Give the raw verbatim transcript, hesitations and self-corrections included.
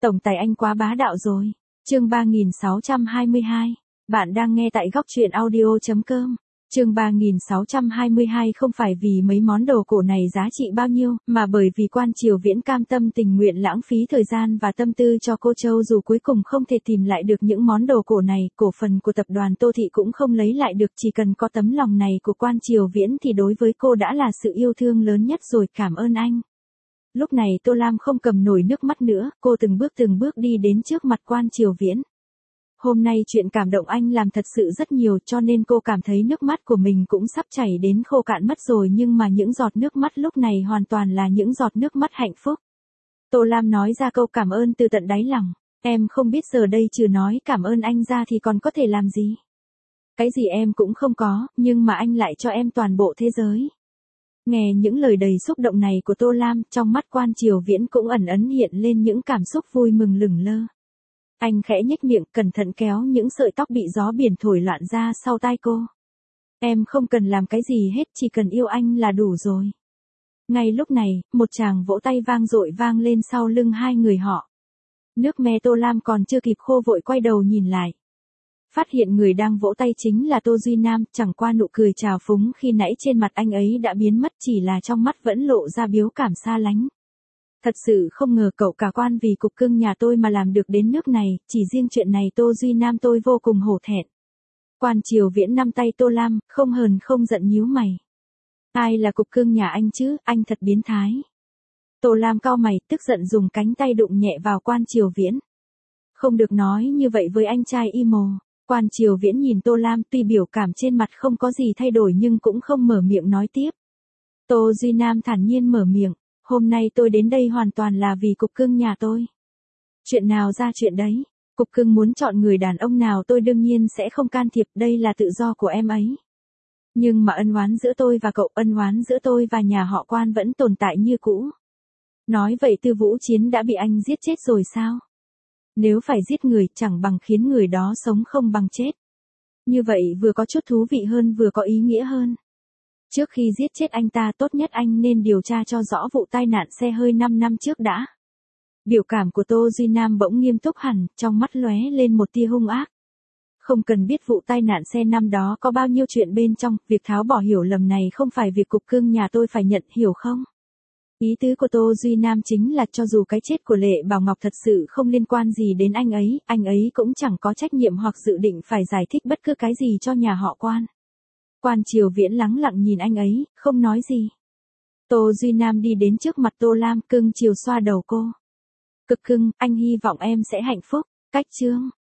Tổng tài anh quá bá đạo rồi. Chương ba nghìn sáu trăm hai mươi hai. Bạn đang nghe tại góc truyện audio chấm com. Chương ba nghìn sáu trăm hai mươi hai không phải vì mấy món đồ cổ này giá trị bao nhiêu, mà bởi vì Quan Triều Viễn cam tâm tình nguyện lãng phí thời gian và tâm tư cho cô Châu, dù cuối cùng không thể tìm lại được những món đồ cổ này, cổ phần của tập đoàn Tô Thị cũng không lấy lại được, chỉ cần có tấm lòng này của Quan Triều Viễn thì đối với cô đã là sự yêu thương lớn nhất rồi, cảm ơn anh. Lúc này Tô Lam không cầm nổi nước mắt nữa, cô từng bước từng bước đi đến trước mặt Quan Triều Viễn. Hôm nay chuyện cảm động anh làm thật sự rất nhiều, cho nên cô cảm thấy nước mắt của mình cũng sắp chảy đến khô cạn mất rồi, nhưng mà những giọt nước mắt lúc này hoàn toàn là những giọt nước mắt hạnh phúc. Tô Lam nói ra câu cảm ơn từ tận đáy lòng. Em không biết giờ đây trừ nói cảm ơn anh ra thì còn có thể làm gì. Cái gì em cũng không có, nhưng mà anh lại cho em toàn bộ thế giới. Nghe những lời đầy xúc động này của Tô Lam, trong mắt Quan Triều Viễn cũng ẩn ẩn hiện lên những cảm xúc vui mừng lửng lơ. Anh khẽ nhếch miệng, cẩn thận kéo những sợi tóc bị gió biển thổi loạn ra sau tai cô. Em không cần làm cái gì hết, chỉ cần yêu anh là đủ rồi. Ngay lúc này, một tràng vỗ tay vang dội vang lên sau lưng hai người họ. Nước me Tô Lam còn chưa kịp khô vội quay đầu nhìn lại. Phát hiện người đang vỗ tay chính là Tô Duy Nam, chẳng qua nụ cười trào phúng khi nãy trên mặt anh ấy đã biến mất, chỉ là trong mắt vẫn lộ ra biếu cảm xa lánh. Thật sự không ngờ cậu cả Quan vì cục cưng nhà tôi mà làm được đến nước này, chỉ riêng chuyện này Tô Duy Nam tôi vô cùng hổ thẹn. Quan Triều Viễn nắm tay Tô Lam, không hờn không giận nhíu mày. Ai là cục cưng nhà anh chứ, anh thật biến thái. Tô Lam cau mày, tức giận dùng cánh tay đụng nhẹ vào Quan Triều Viễn. Không được nói như vậy với anh trai y mồ. Quan Triều Viễn nhìn Tô Lam, tuy biểu cảm trên mặt không có gì thay đổi nhưng cũng không mở miệng nói tiếp. Tô Duy Nam thản nhiên mở miệng, hôm nay tôi đến đây hoàn toàn là vì cục cưng nhà tôi. Chuyện nào ra chuyện đấy, cục cưng muốn chọn người đàn ông nào tôi đương nhiên sẽ không can thiệp, đây là tự do của em ấy. Nhưng mà ân oán giữa tôi và cậu, ân oán giữa tôi và nhà họ Quan vẫn tồn tại như cũ. Nói vậy Tư Vũ Chiến đã bị anh giết chết rồi sao? Nếu phải giết người chẳng bằng khiến người đó sống không bằng chết. Như vậy vừa có chút thú vị hơn vừa có ý nghĩa hơn. Trước khi giết chết anh ta tốt nhất anh nên điều tra cho rõ vụ tai nạn xe hơi năm năm trước đã. Biểu cảm của Tô Duy Nam bỗng nghiêm túc hẳn, trong mắt lóe lên một tia hung ác. Không cần biết vụ tai nạn xe năm đó có bao nhiêu chuyện bên trong, việc tháo bỏ hiểu lầm này không phải việc cục cưng nhà tôi phải nhận, hiểu không? Ý tứ của Tô Duy Nam chính là cho dù cái chết của Lệ Bảo Ngọc thật sự không liên quan gì đến anh ấy, anh ấy cũng chẳng có trách nhiệm hoặc dự định phải giải thích bất cứ cái gì cho nhà họ Quan. Quan Triều Viễn lắng lặng nhìn anh ấy, không nói gì. Tô Duy Nam đi đến trước mặt Tô Lam, cưng chiều xoa đầu cô. Cực cưng, anh hy vọng em sẽ hạnh phúc. Cách chương.